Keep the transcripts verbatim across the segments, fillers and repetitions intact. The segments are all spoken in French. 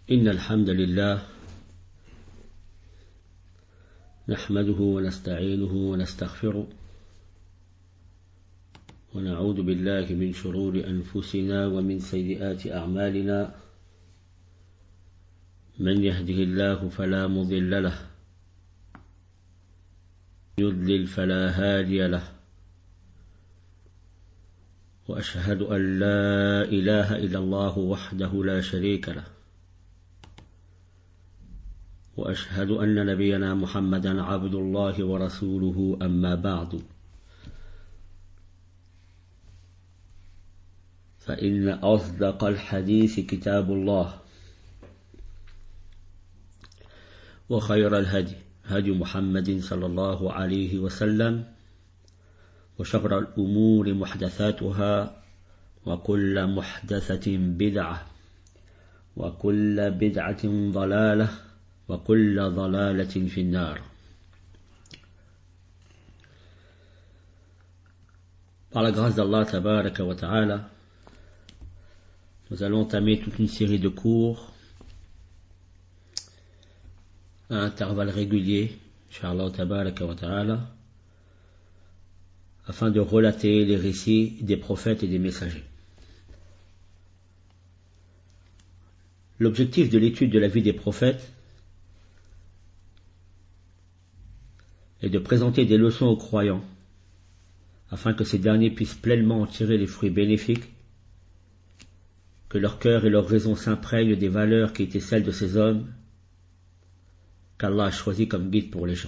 إن الحمد لله نحمده ونستعينه ونستغفره ونعوذ بالله من شرور أنفسنا ومن سيئات أعمالنا من يهده الله فلا مضل له يضلل فلا هادي له وأشهد أن لا إله إلا الله وحده لا شريك له وأشهد أن نبينا محمدا عبد الله ورسوله أما بعد فإن أصدق الحديث كتاب الله وخير الهدي هدي محمد صلى الله عليه وسلم وشر الأمور محدثاتها وكل محدثة بدعة وكل بدعة ضلالة وكل ضلالة في النار. Par la grâce d'Allah tabaraka wa ta'ala, nous allons entamer toute une série de cours à intervalles réguliers, Inch'Allah tabaraka wa ta'ala, afin de relater les récits des prophètes et des messagers. L'objectif de l'étude de la vie des prophètes est de présenter des leçons aux croyants, afin que ces derniers puissent pleinement en tirer les fruits bénéfiques, que leur cœur et leur raison s'imprègnent des valeurs qui étaient celles de ces hommes qu'Allah a choisis comme guide pour les gens.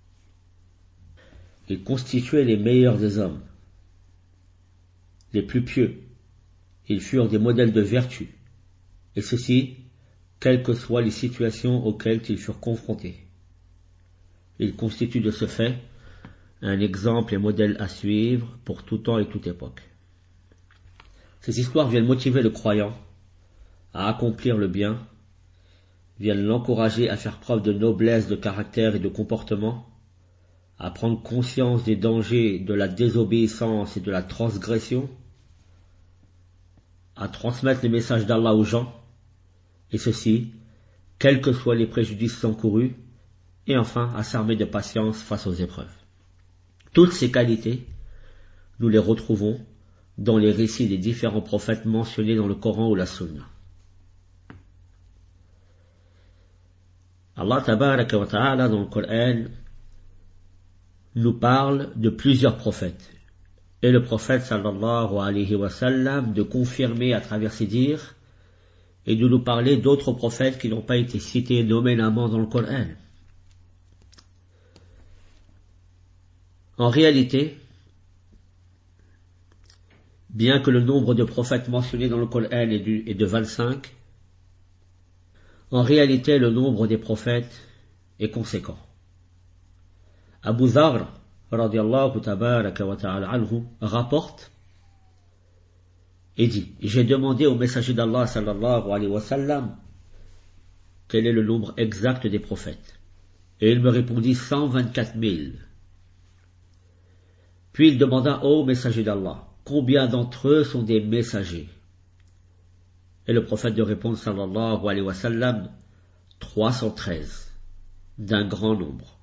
Ils constituaient les meilleurs des hommes, les plus pieux. Ils furent des modèles de vertu, et ceci, quelles que soient les situations auxquelles ils furent confrontés. Ils constituent de ce fait un exemple et modèle à suivre pour tout temps et toute époque. Ces histoires viennent motiver le croyant à accomplir le bien, viennent l'encourager à faire preuve de noblesse de caractère et de comportement, à prendre conscience des dangers de la désobéissance et de la transgression, à transmettre les messages d'Allah aux gens, et ceci, quels que soient les préjudices encourus, et enfin à s'armer de patience face aux épreuves. Toutes ces qualités, nous les retrouvons dans les récits des différents prophètes mentionnés dans le Coran ou la Sunna. Allah tabaraka wa ta'ala dans le Coran nous parle de plusieurs prophètes, et le prophète sallallahu alayhi wa sallam de confirmer à travers ses dires et de nous parler d'autres prophètes qui n'ont pas été cités nommément dans le Coran. En réalité, bien que le nombre de prophètes mentionnés dans le Coran est de vingt-cinq, en réalité le nombre des prophètes est conséquent. Abu Dharr, radiyallahu tabaraka wa ta'ala anhu, rapporte et dit, j'ai demandé au messager d'Allah sallallahu alayhi wa sallam quel est le nombre exact des prophètes. Et il me répondit cent vingt-quatre mille. Puis il demanda au messager d'Allah, combien d'entre eux sont des messagers? Et le prophète de répondre sallallahu alayhi wa sallam, trois cent treize, d'un grand nombre.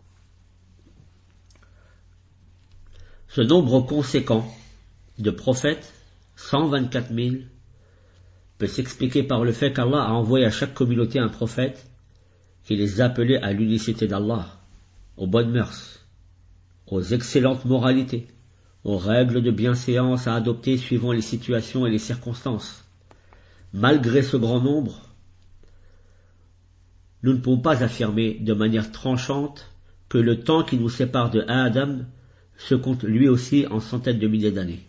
Ce nombre conséquent de prophètes, cent vingt-quatre mille, peut s'expliquer par le fait qu'Allah a envoyé à chaque communauté un prophète qui les appelait à l'unicité d'Allah, aux bonnes mœurs, aux excellentes moralités, aux règles de bienséance à adopter suivant les situations et les circonstances. Malgré ce grand nombre, nous ne pouvons pas affirmer de manière tranchante que le temps qui nous sépare de Adam se compte lui aussi en centaines de milliers d'années.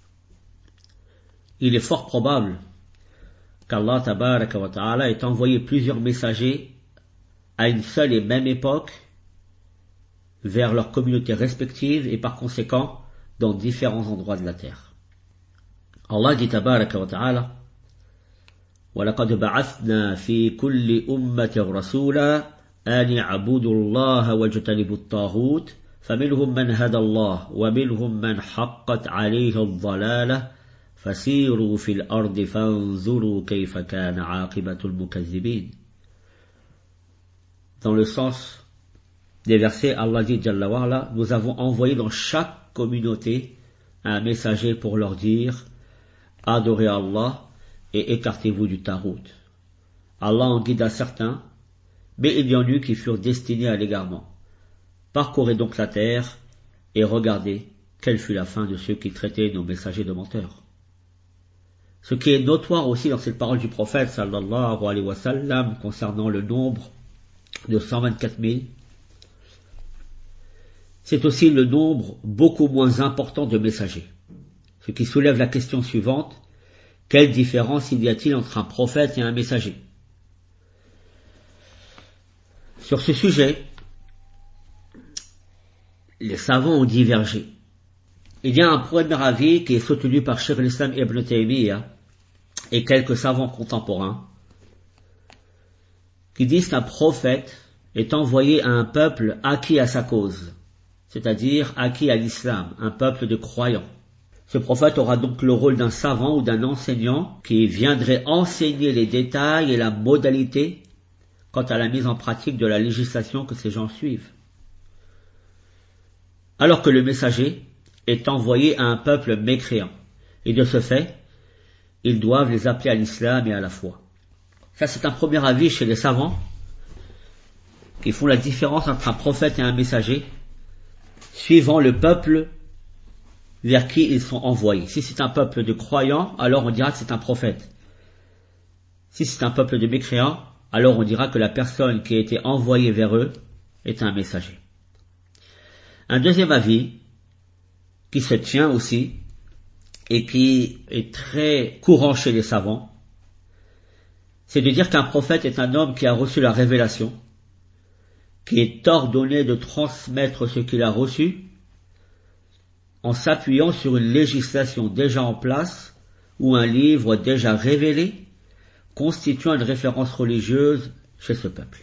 Il est fort probable qu'Allah tabaraka wa ta'ala ait envoyé plusieurs messagers à une seule et même époque vers leurs communautés respectives et par conséquent dans différents endroits de la terre. Allah dit tabaraka wa ta'ala, وَلَقَدْ بَعَثْنَا فِي كُلِّ أُمَّةٍ رَسُولًا أَنِ اعْبُدُوا اللَّهَ وَاجْتَنِبُوا الطَّاغُوتَ فَمِنْهُمْ مَنْ هَدَى اللَّهُ وَمِنْهُمْ مَنْ حَقَّتْ عَلَيْهِ الضَّلَالَةُ فَسِيرُوا فِي الْأَرْضِ فَانظُرُوا كَيْفَ كَانَ عَاقِبَةُ الْمُكَذِّبِينَ. Dans le sens des versets, Allah dit Jalla wa ala, nous avons envoyé dans chaque communauté un messager pour leur dire adorez Allah et écartez-vous du tarout. Allah en guida certains, mais il y en eut qui furent destinés à l'égarement. Parcourez donc la terre et regardez quelle fut la fin de ceux qui traitaient nos messagers de menteurs. Ce qui est notoire aussi dans cette parole du prophète sallallahu alayhi wa sallam concernant le nombre de cent vingt-quatre mille, c'est aussi le nombre beaucoup moins important de messagers. Ce qui soulève la question suivante, quelle différence y a-t-il entre un prophète et un messager? Sur ce sujet, les savants ont divergé. Il y a un premier avis qui est soutenu par Cheikh al-Islam Ibn Taymiyyah et quelques savants contemporains qui disent qu'un prophète est envoyé à un peuple acquis à sa cause, c'est-à-dire acquis à l'islam, un peuple de croyants. Ce prophète aura donc le rôle d'un savant ou d'un enseignant qui viendrait enseigner les détails et la modalité quant à la mise en pratique de la législation que ces gens suivent. Alors que le messager est envoyé à un peuple mécréant. Et de ce fait, ils doivent les appeler à l'islam et à la foi. Ça, c'est un premier avis chez les savants qui font la différence entre un prophète et un messager suivant le peuple vers qui ils sont envoyés. Si c'est un peuple de croyants, alors on dira que c'est un prophète. Si c'est un peuple de mécréants, alors on dira que la personne qui a été envoyée vers eux est un messager. Un deuxième avis, qui se tient aussi, et qui est très courant chez les savants, c'est de dire qu'un prophète est un homme qui a reçu la révélation, qui est ordonné de transmettre ce qu'il a reçu, en s'appuyant sur une législation déjà en place, ou un livre déjà révélé, constituant une référence religieuse chez ce peuple.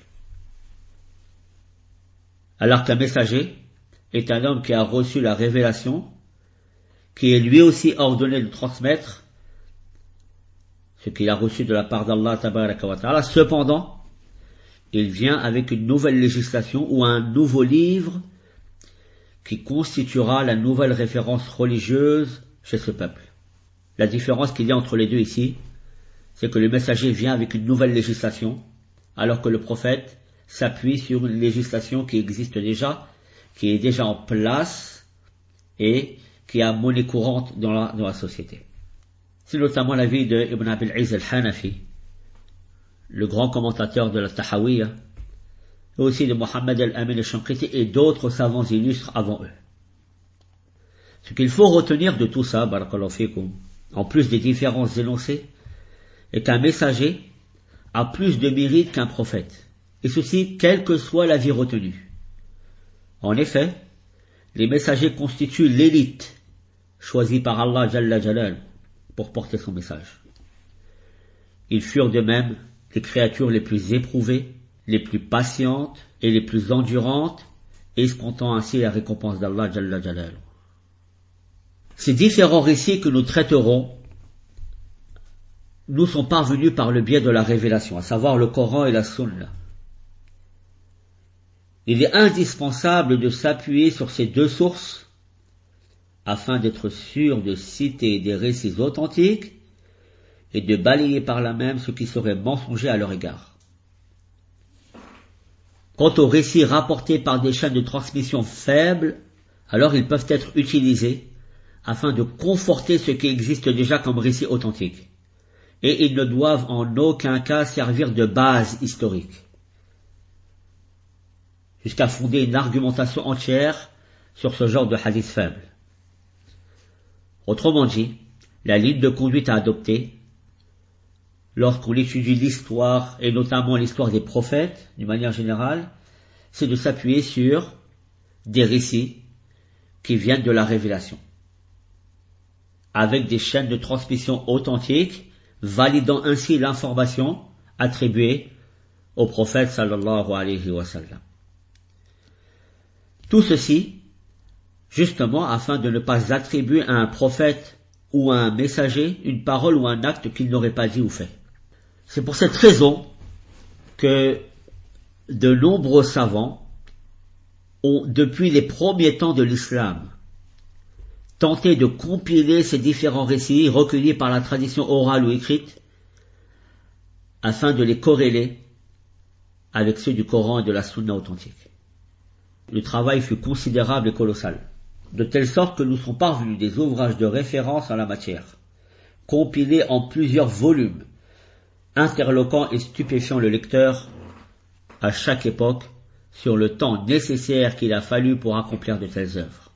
Alors qu'un messager est un homme qui a reçu la révélation, qui est lui aussi ordonné de transmettre ce qu'il a reçu de la part d'Allah tabaraka wa ta'ala. Cependant, il vient avec une nouvelle législation ou un nouveau livre qui constituera la nouvelle référence religieuse chez ce peuple. La différence qu'il y a entre les deux ici, c'est que le messager vient avec une nouvelle législation, alors que le prophète s'appuie sur une législation qui existe déjà, qui est déjà en place et qui a monnaie courante dans la, dans la société. C'est notamment l'avis de Ibn Abil Izz al-Hanafi, le grand commentateur de la Tahawiyya, et aussi de Mohammed al-Amin al-Shanqiti et d'autres savants illustres avant eux. Ce qu'il faut retenir de tout ça, barakallahu fikum, en plus des différences énoncées, est qu'un messager a plus de mérite qu'un prophète, et ceci quelle que soit la vie retenue. En effet, les messagers constituent l'élite choisie par Allah Jalla Jalal pour porter son message. Ils furent de même les créatures les plus éprouvées, les plus patientes et les plus endurantes, escomptant ainsi la récompense d'Allah Jalla Jalal. Ces différents récits que nous traiterons nous sont parvenus par le biais de la révélation, à savoir le Coran et la Sunna. Il est indispensable de s'appuyer sur ces deux sources afin d'être sûr de citer des récits authentiques et de balayer par là même ce qui serait mensonger à leur égard. Quant aux récits rapportés par des chaînes de transmission faibles, alors ils peuvent être utilisés afin de conforter ce qui existe déjà comme récit authentique. Et ils ne doivent en aucun cas servir de base historique, jusqu'à fonder une argumentation entière sur ce genre de hadith faible. Autrement dit, la ligne de conduite à adopter, lorsqu'on étudie l'histoire, et notamment l'histoire des prophètes, d'une manière générale, c'est de s'appuyer sur des récits qui viennent de la révélation, avec des chaînes de transmission authentiques, validant ainsi l'information attribuée au prophète sallallahu alayhi wa sallam. Tout ceci, justement, afin de ne pas attribuer à un prophète ou à un messager une parole ou un acte qu'il n'aurait pas dit ou fait. C'est pour cette raison que de nombreux savants ont, depuis les premiers temps de l'islam, tenté de compiler ces différents récits recueillis par la tradition orale ou écrite afin de les corréler avec ceux du Coran et de la Sunna authentique. Le travail fut considérable et colossal, de telle sorte que nous sont parvenus des ouvrages de référence en la matière, compilés en plusieurs volumes, interloquant et stupéfiant le lecteur à chaque époque sur le temps nécessaire qu'il a fallu pour accomplir de telles œuvres.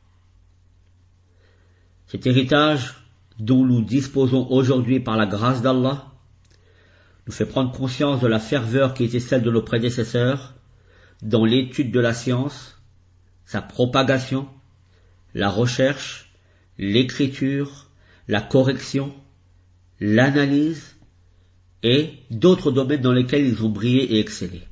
Cet héritage, dont nous disposons aujourd'hui par la grâce d'Allah, nous fait prendre conscience de la ferveur qui était celle de nos prédécesseurs dans l'étude de la science, sa propagation, la recherche, l'écriture, la correction, l'analyse et d'autres domaines dans lesquels ils ont brillé et excellé.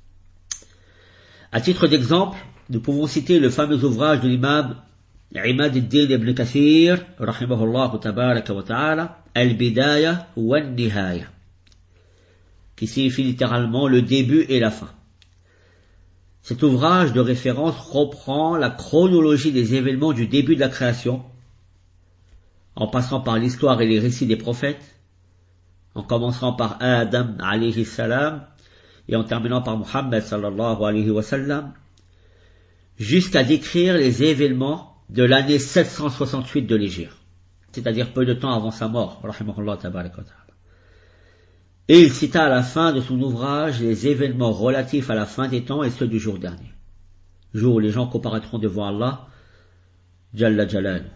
À titre d'exemple, nous pouvons citer le fameux ouvrage de l'imam Imad ad-Din ibn Kathir, rahimahullah tabaraka wa ta'ala, Al-Bidaya wa Al-Nihaya, qui signifie littéralement le début et la fin. Cet ouvrage de référence reprend la chronologie des événements du début de la création, en passant par l'histoire et les récits des prophètes, en commençant par Adam alayhi salam et en terminant par Muhammad sallallahu alayhi wa sallam, jusqu'à décrire les événements de l'année sept cent soixante-huit de l'Hégire, c'est-à-dire peu de temps avant sa mort, rahimahullah tabaraka wa ta'ala. Et il cita à la fin de son ouvrage les événements relatifs à la fin des temps et ceux du jour dernier, jour où les gens comparaîtront devant Allah, Jalla Jalaluhu.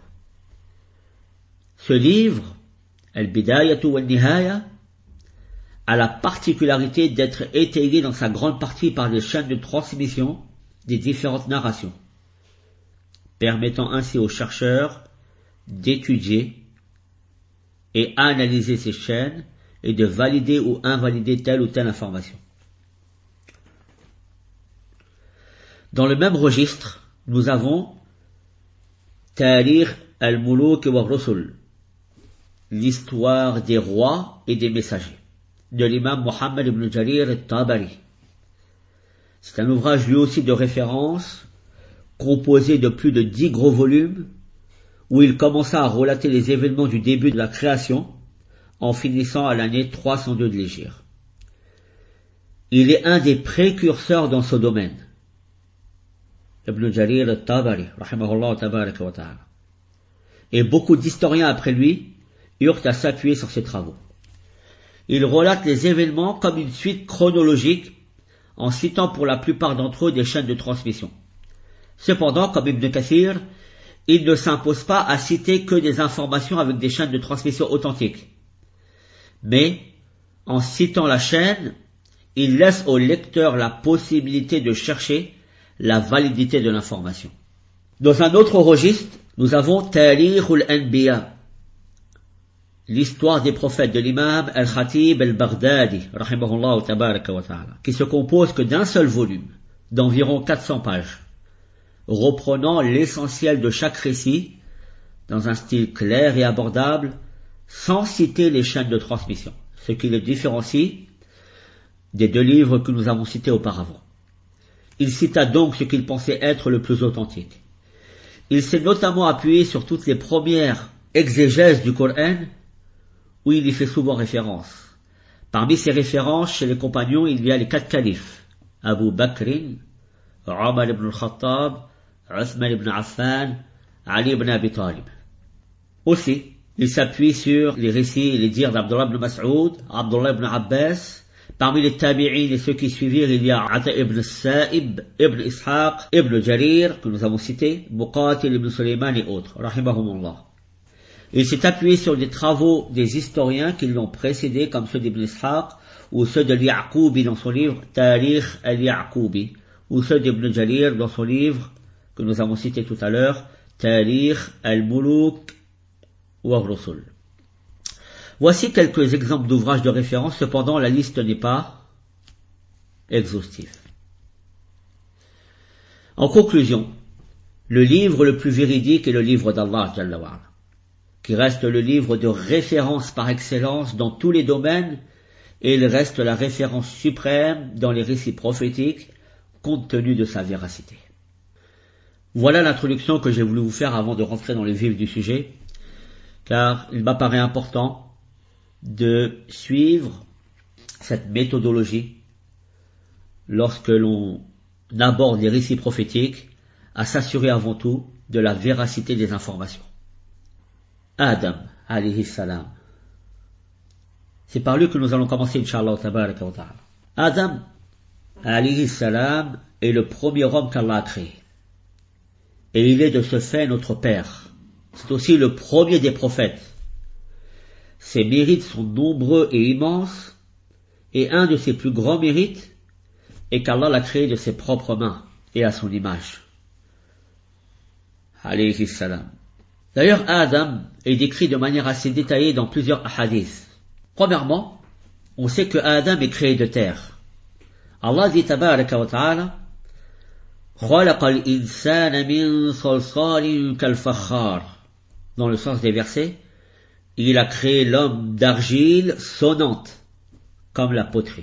Ce livre, Al-Bidayatu wa Al-Nihaya, a la particularité d'être étayé dans sa grande partie par les chaînes de transmission des différentes narrations, permettant ainsi aux chercheurs d'étudier et analyser ces chaînes et de valider ou invalider telle ou telle information. Dans le même registre, nous avons Tarikh al-Muluk wa Rusul, l'histoire des rois et des messagers, de l'imam Muhammad ibn Jarir al-Tabari. C'est un ouvrage lui aussi de référence, composé de plus de dix gros volumes, où il commença à relater les événements du début de la création, en finissant à l'année trois cent deux de l'Hégire. Il est un des précurseurs dans ce domaine, Ibn Jarir al-Tabari, rahimahullah tabaraka wa ta'ala. Et beaucoup d'historiens après lui eurent à s'appuyer sur ses travaux. Il relate les événements comme une suite chronologique, en citant pour la plupart d'entre eux des chaînes de transmission. Cependant, comme Ibn Kathir, il ne s'impose pas à citer que des informations avec des chaînes de transmission authentiques. Mais, en citant la chaîne, il laisse au lecteur la possibilité de chercher la validité de l'information. Dans un autre registre, nous avons Tarikh al-Anbiya, l'histoire des prophètes de l'imam al-Khatib al-Baghdadi, rahimahullah tabaraka wa ta'ala, qui se compose que d'un seul volume, d'environ quatre cents pages, reprenant l'essentiel de chaque récit, dans un style clair et abordable, sans citer les chaînes de transmission, ce qui le différencie des deux livres que nous avons cités auparavant. Il cita donc ce qu'il pensait être le plus authentique. Il s'est notamment appuyé sur toutes les premières exégèses du Coran, où il y fait souvent référence. Parmi ces références, chez les compagnons, il y a les quatre califes, Abu Bakr, Omar ibn al-Khattab, Uthman ibn Affan, Ali ibn Abi Talib. Aussi, il s'appuie sur les récits et les dires d'Abdullah ibn Mas'ud, Abdullah ibn Abbas. Parmi les tabi'in et ceux qui suivirent, il y a Ata ibn Sa'ib, ibn Ishaq, ibn Jarir, que nous avons cité, Muqatil ibn Sulayman et autres, rahimahumullah. Il s'est appuyé sur les travaux des historiens qui l'ont précédé, comme ceux d'Ibn Ishaq, ou ceux de Ya'qoubi dans son livre Tarikh al-Ya'qoubi, ou ceux d'Ibn Jarir dans son livre, que nous avons cité tout à l'heure, Tarikh al-Muluk wa Rusul. Voici quelques exemples d'ouvrages de référence, cependant la liste n'est pas exhaustive. En conclusion, le livre le plus véridique est le livre d'Allah Jalla wa Ala, qui reste le livre de référence par excellence dans tous les domaines, et il reste la référence suprême dans les récits prophétiques, compte tenu de sa véracité. Voilà l'introduction que j'ai voulu vous faire avant de rentrer dans le vif du sujet, car il m'apparaît important de suivre cette méthodologie lorsque l'on aborde les récits prophétiques, à s'assurer avant tout de la véracité des informations. Adam, alayhi salam. C'est par lui que nous allons commencer, Inch'Allah tabaraka wa ta'ala. Adam, alayhi salam, est le premier homme qu'Allah a créé. Et il est de ce fait notre père. C'est aussi le premier des prophètes. Ses mérites sont nombreux et immenses, et un de ses plus grands mérites est qu'Allah l'a créé de ses propres mains et à son image. Alayhi salam. D'ailleurs, Adam est décrit de manière assez détaillée dans plusieurs hadiths. Premièrement, on sait que Adam est créé de terre. Allah dit tabaraka wa ta'ala, خَلَقَ الْإِنسَانَ مِنْ صَلْصَالٍ كَالْفَخَّارِ. Dans le sens des versets, il a créé l'homme d'argile sonnante, comme la poterie.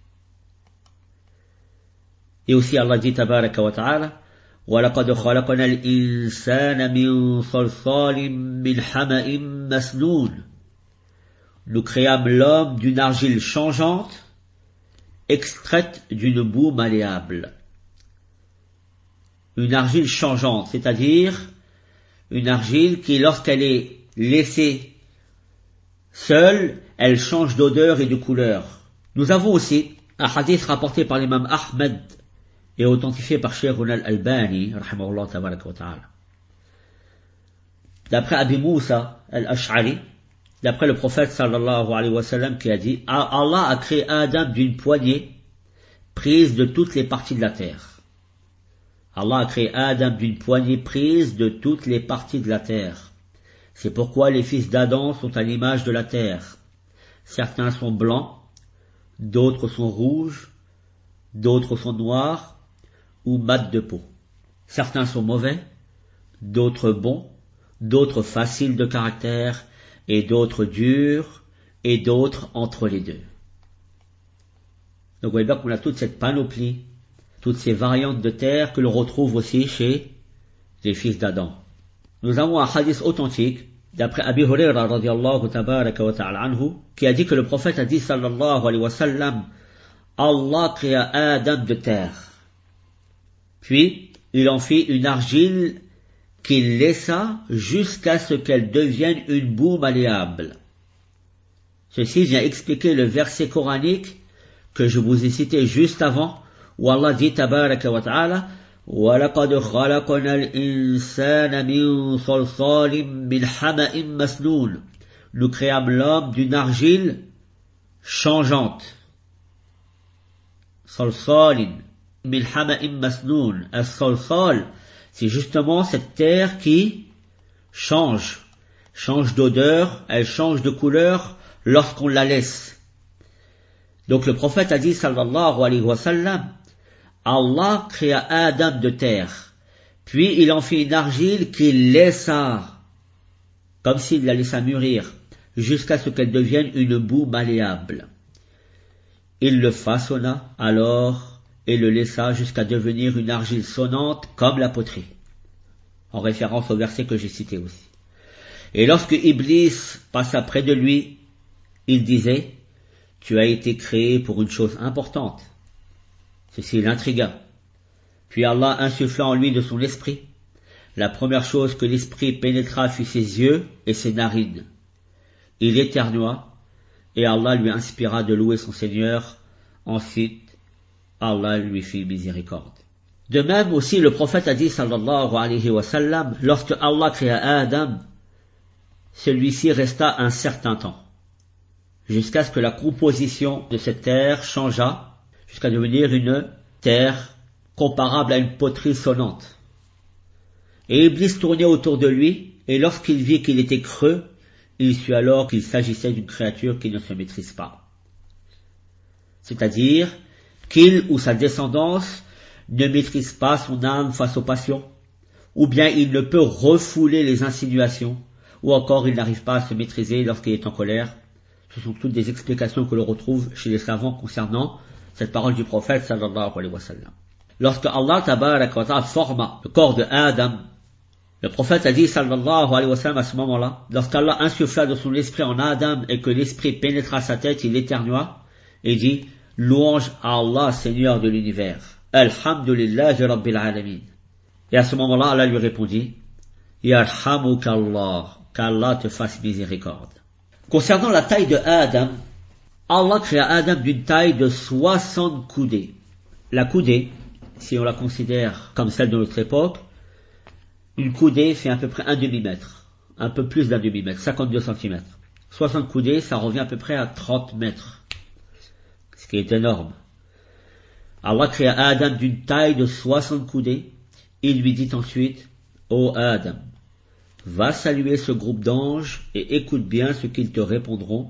Et aussi Allah dit tabaraka wa ta'ala, وَلَقَدْ خَلَقْنَا الْإِنسَانَ مِنْ صَلْصَالٍ مِنْ حَمَإٍ مَسْنُونٍ. Nous créâmes l'homme d'une argile changeante, extraite d'une boue malléable. Une argile changeante, c'est-à-dire une argile qui, lorsqu'elle est laissée seule, elle change d'odeur et de couleur. Nous avons aussi un hadith rapporté par l'imam Ahmed et authentifié par Cheikh al-Albani, rahimahullah tabaraka wa ta'ala. D'après Abi Moussa al-Ash'ari, d'après le prophète sallallahu alayhi wa sallam qui a dit, Allah a créé Adam d'une poignée prise de toutes les parties de la terre. Allah a créé Adam d'une poignée prise de toutes les parties de la terre. C'est pourquoi les fils d'Adam sont à l'image de la terre. Certains sont blancs, d'autres sont rouges, d'autres sont noirs ou mat de peau. Certains sont mauvais, d'autres bons, d'autres faciles de caractère, et d'autres durs, et d'autres entre les deux. Donc vous voyez bien qu'on a toute cette panoplie, toutes ces variantes de terre que l'on retrouve aussi chez les fils d'Adam. Nous avons un hadith authentique, d'après Abi Huraira radiyallahu tabaraka wa ta'ala anhu, qui a dit que le prophète a dit sallallahu alayhi wa sallam, Allah créa Adam de terre. Puis, il en fit une argile qu'il laissa jusqu'à ce qu'elle devienne une boue malléable. Ceci vient expliquer le verset coranique que je vous ai cité juste avant, où Allah dit tabaraka wa ta'ala, وَلَقَدْ خَلَقْنَا الْإِنسَانَ مِنْ صَلْصَالٍ مِنْ حَمَإٍ مَسْنُونٍ. Nous créâmes l'homme d'une argile changeante. صَلْصَالٍ مِنْ حَمَإٍ مَسْنُونٍ. As-salsal, c'est justement cette terre qui change, change d'odeur, elle change de couleur lorsqu'on la laisse. Donc le prophète a dit sallallahu alayhi wa sallam, Allah créa Adam de terre, puis il en fit une argile qu'il laissa, comme s'il la laissa mûrir, jusqu'à ce qu'elle devienne une boue malléable. Il le façonna alors et le laissa jusqu'à devenir une argile sonnante comme la poterie, en référence au verset que j'ai cité aussi. Et lorsque Iblis passa près de lui, il disait, tu as été créé pour une chose importante. Ceci l'intrigua. Puis Allah insuffla en lui de son esprit. La première chose que l'esprit pénétra fut ses yeux et ses narines. Il éternua, et Allah lui inspira de louer son Seigneur. Ensuite, Allah lui fit miséricorde. De même aussi, le prophète a dit, sallallahu alayhi wa sallam, lorsque Allah créa Adam, celui-ci resta un certain temps, jusqu'à ce que la composition de cette terre changeât, jusqu'à devenir une terre comparable à une poterie sonnante. Et Iblis tournait autour de lui, et lorsqu'il vit qu'il était creux, il sut alors qu'il s'agissait d'une créature qui ne se maîtrise pas. C'est-à-dire qu'il ou sa descendance ne maîtrise pas son âme face aux passions, ou bien il ne peut refouler les insinuations, ou encore il n'arrive pas à se maîtriser lorsqu'il est en colère. Ce sont toutes des explications que l'on retrouve chez les savants concernant cette parole du prophète sallallahu alayhi wa sallam. Lorsque Allah tabaraka wa ta'ala forma le corps de Adam, le prophète a dit sallallahu alayhi wa sallam à ce moment-là, lorsqu'Allah insuffla de son esprit en Adam et que l'esprit pénétra sa tête, il éternua et dit louange à Allah, Seigneur de l'univers. Alhamdulillahi Rabbil Alamin. Et à ce moment-là, Allah lui répondit Yarhamukallah, qu'Allah te fasse miséricorde. Concernant la taille de Adam, Allah créa Adam d'une taille de soixante coudées. La coudée, si on la considère comme celle de notre époque, une coudée fait à peu près un demi-mètre, un peu plus d'un demi-mètre, cinquante-deux centimètres. soixante coudées, ça revient à peu près à trente mètres, ce qui est énorme. Allah créa Adam d'une taille de soixante coudées. Il lui dit ensuite, ô Adam, va saluer ce groupe d'anges et écoute bien ce qu'ils te répondront,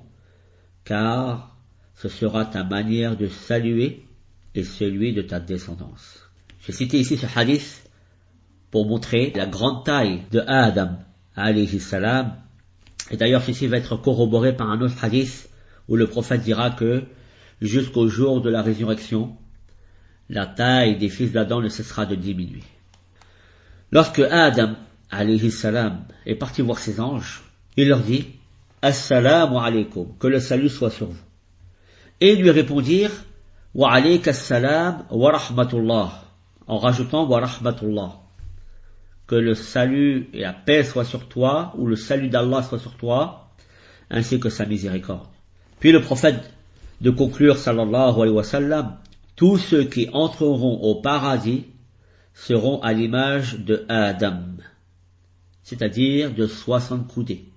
car ce sera ta manière de saluer et celui de ta descendance. J'ai cité ici ce hadith pour montrer la grande taille de Adam, alayhi salam. Et d'ailleurs, ceci va être corroboré par un autre hadith où le prophète dira que jusqu'au jour de la résurrection, la taille des fils d'Adam ne cessera de diminuer. Lorsque Adam, alayhi salam, est parti voir ses anges, il leur dit « Assalamu alaykum » que le salut soit sur vous. Et ils lui répondirent « Wa alayka assalam wa rahmatullah » en rajoutant « Wa rahmatullah » que le salut et la paix soient sur toi, ou le salut d'Allah soit sur toi, ainsi que sa miséricorde. Puis le prophète de conclure, sallallahu alayhi wa sallam, tous ceux qui entreront au paradis seront à l'image de Adam, c'est-à-dire de soixante coudées.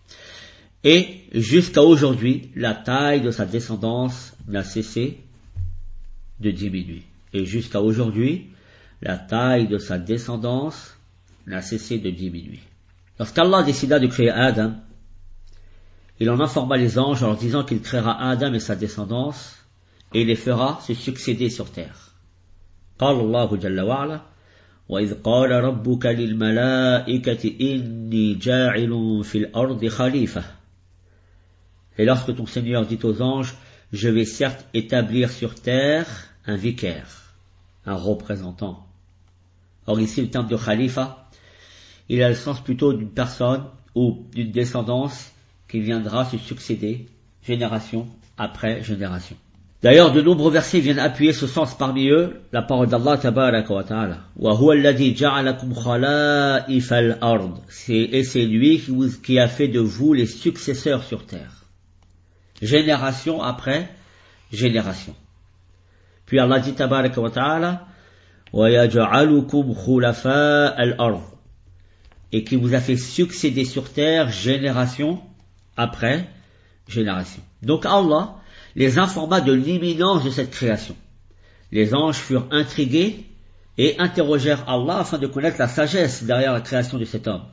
Et jusqu'à aujourd'hui, la taille de sa descendance n'a cessé de diminuer. Et jusqu'à aujourd'hui, la taille de sa descendance n'a cessé de diminuer. Lorsqu'Allah décida de créer Adam, il en informa les anges en leur disant qu'il créera Adam et sa descendance et les fera se succéder sur terre. قال الله جل وعلا وإذ قال ربك للملائكة إني جاعل في الأرض خليفة. Et lorsque ton Seigneur dit aux anges, je vais certes établir sur terre un vicaire, un représentant. Or ici le terme de khalifa, il a le sens plutôt d'une personne ou d'une descendance qui viendra se succéder génération après génération. D'ailleurs, de nombreux versets viennent appuyer ce sens, parmi eux la parole d'Allah tabaraka wa ta'ala. Wa huwa alladhi ja'alakum khala'ifa al-ard. Et c'est lui qui, vous, qui a fait de vous les successeurs sur terre. Génération après génération. Puis Allah dit tabaraka wa ta'ala wa yaj'alukum khulafa al-ard. Et qui vous a fait succéder sur terre génération après génération. Donc Allah les informa de l'imminence de cette création. Les anges furent intrigués et interrogèrent Allah afin de connaître la sagesse derrière la création de cet homme.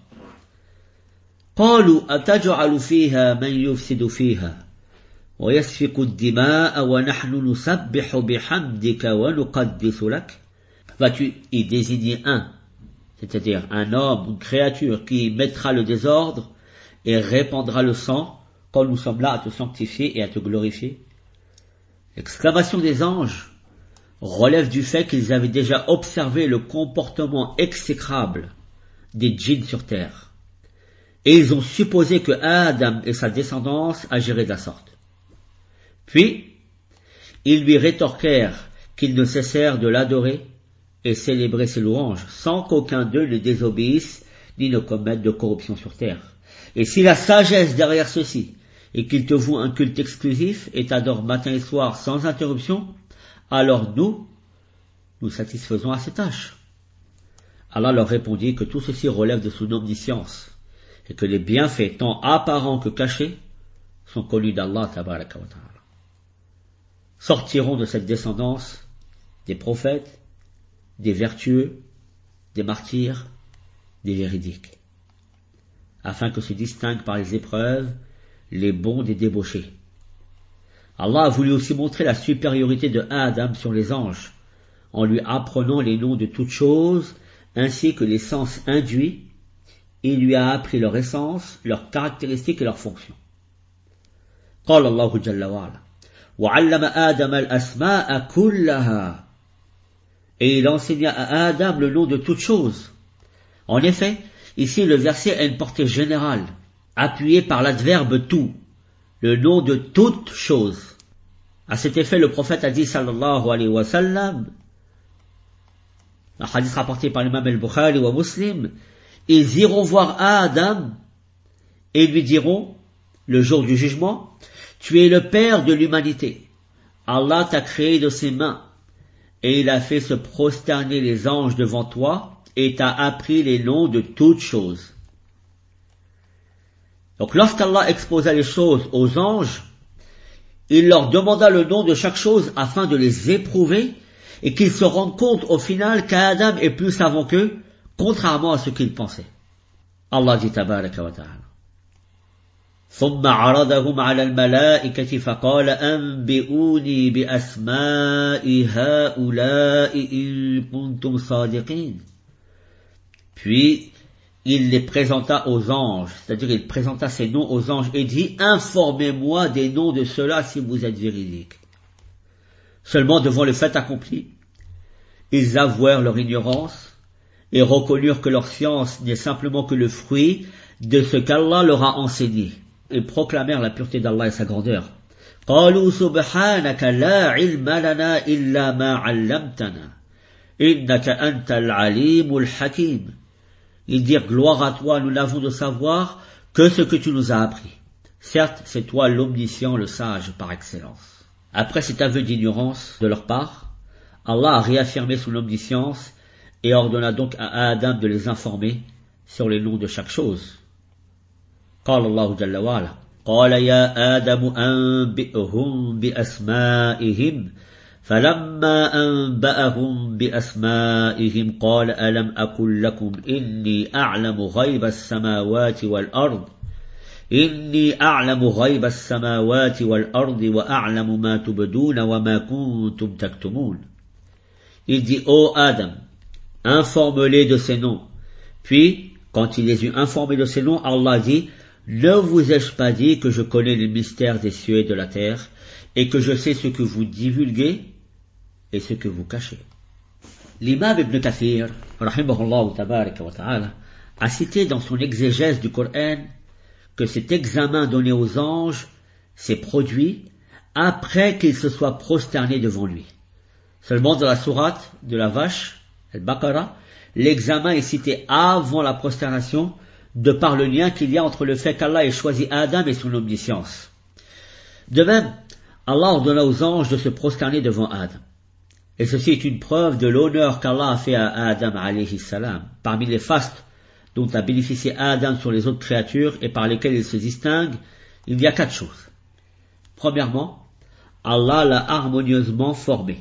قالوا أتجعل فيها من يفسد فيها ويسفك الدماء ونحن نسبح بحمدك ونقدس لك. Vas-tu y désigner un, c'est-à-dire un homme, une créature qui mettra le désordre et répandra le sang quand nous sommes là à te sanctifier et à te glorifier? L'exclamation des anges relève du fait qu'ils avaient déjà observé le comportement exécrable des djinns sur terre. Et ils ont supposé que Adam et sa descendance agiraient de la sorte. Puis, ils lui rétorquèrent qu'ils ne cessèrent de l'adorer et célébrer ses louanges, sans qu'aucun d'eux ne désobéisse ni ne commette de corruption sur terre. Et si la sagesse derrière ceci et qu'ils te vouent un culte exclusif et t'adorent matin et soir sans interruption, alors nous, nous satisfaisons à ces tâches. Allah leur répondit que tout ceci relève de son omniscience et que les bienfaits, tant apparents que cachés, sont connus d'Allah tabaraka wa ta'ala. Sortiront de cette descendance des prophètes, des vertueux, des martyrs, des véridiques, afin que se distinguent par les épreuves les bons des débauchés. Allah a voulu aussi montrer la supériorité de Adam sur les anges, en lui apprenant les noms de toutes choses, ainsi que les sens induits. Il lui a appris leur essence, leurs caractéristiques et leurs fonctions. قال الله جل وعلا وعلم آدم الأسماء كلها. et il enseigna à Adam le nom de toutes choses. En effet, ici le verset a une portée générale, appuyée par l'adverbe tout, le nom de toutes choses. À cet effet, le prophète a dit sallallahu alayhi wa sallam, un hadith rapporté par l'imam al-Bukhari wa Muslim, ils iront voir Adam et lui diront, le jour du jugement, tu es le père de l'humanité. Allah t'a créé de ses mains et il a fait se prosterner les anges devant toi et t'a appris les noms de toutes choses. Donc lorsqu'Allah exposa les choses aux anges, il leur demanda le nom de chaque chose afin de les éprouver et qu'ils se rendent compte au final qu'Adam est plus savant qu'eux, contrairement à ce qu'ils pensaient. Allah dit tabaraka wa ta'ala. ثم عرضهم على الملائكة فقال أنبئوني بأسماء هؤلاء إن كنتم صادقين. Puis il les présenta aux anges, c'est-à-dire il présenta ces noms aux anges et dit, informez-moi des noms de ceux-là si vous êtes véridiques. Seulement devant le fait accompli, ils avouèrent leur ignorance et reconnurent que leur science n'est simplement que le fruit de ce qu'Allah leur a enseigné. Et proclamèrent la pureté d'Allah et sa grandeur. قالوا سبحانك لا علم لنا إلا ما علمتنا إنك أنت العليم الحكيم. Ils dirent gloire à toi, nous n'avons de savoir que ce que tu nous as appris. Certes, c'est toi l'omniscient, le sage par excellence. Après cet aveu d'ignorance de leur part, Allah a réaffirmé son omniscience et ordonna donc à Adam de les informer sur les noms de chaque chose. قال الله جل وعلا قال يا آدم أنبئهم بأسمائهم فلما أنبأهم بأسمائهم قال ألم أقل لكم إني أعلم غيب السماوات والأرض إني أعلم غيب السماوات والأرض وأعلم ما تبدون وما كنتم تكتمون. Il dit, ô Adam, informe-les de ces noms. Puis, quand il les eut informés de ces noms, Allah dit, ne vous ai-je pas dit que je connais les mystères des cieux et de la terre, et que je sais ce que vous divulguez et ce que vous cachez. L'imam Ibn Kathir, rahimahullah tabaraka wa ta'ala, a cité dans son exégèse du Coran que cet examen donné aux anges s'est produit après qu'ils se soient prosternés devant lui. Seulement dans la sourate de la vache, Al-Baqarah, l'examen est cité avant la prosternation, de par le lien qu'il y a entre le fait qu'Allah ait choisi Adam et son omniscience. De même, Allah ordonna aux anges de se prosterner devant Adam. Et ceci est une preuve de l'honneur qu'Allah a fait à Adam alayhi salam. Parmi les fastes dont a bénéficié Adam sur les autres créatures et par lesquelles il se distingue, il y a quatre choses. Premièrement, Allah l'a harmonieusement formé.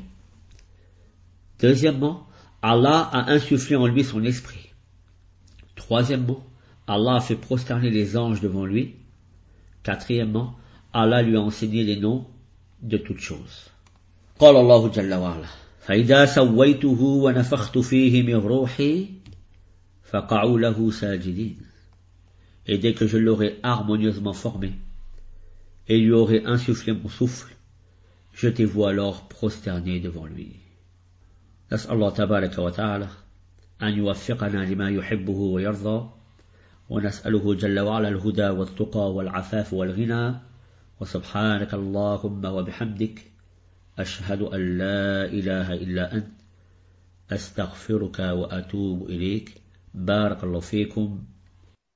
Deuxièmement, Allah a insufflé en lui son esprit. Troisièmement, Allah a fait prosterner les anges devant lui. Quatrièmement, Allah lui a enseigné les noms de toutes choses. قال الله جل وعلا فإذا سويته ونفخت فيه من روحي فقعوا له ساجدين. Et dès que je l'aurai harmonieusement formé et lui aurai insufflé mon souffle, jetez-vous alors prosterné devant lui. نسأل الله تبارك وتعالى أن يوفقنا لما يحبه ويرضى ونسأله جل وعلا الهدى والتقى والعفاف والغنى وسبحانك اللهم وبحمدك أشهد أن لا إله إلا أنت أستغفرك وأتوب إليك بارك الله فيكم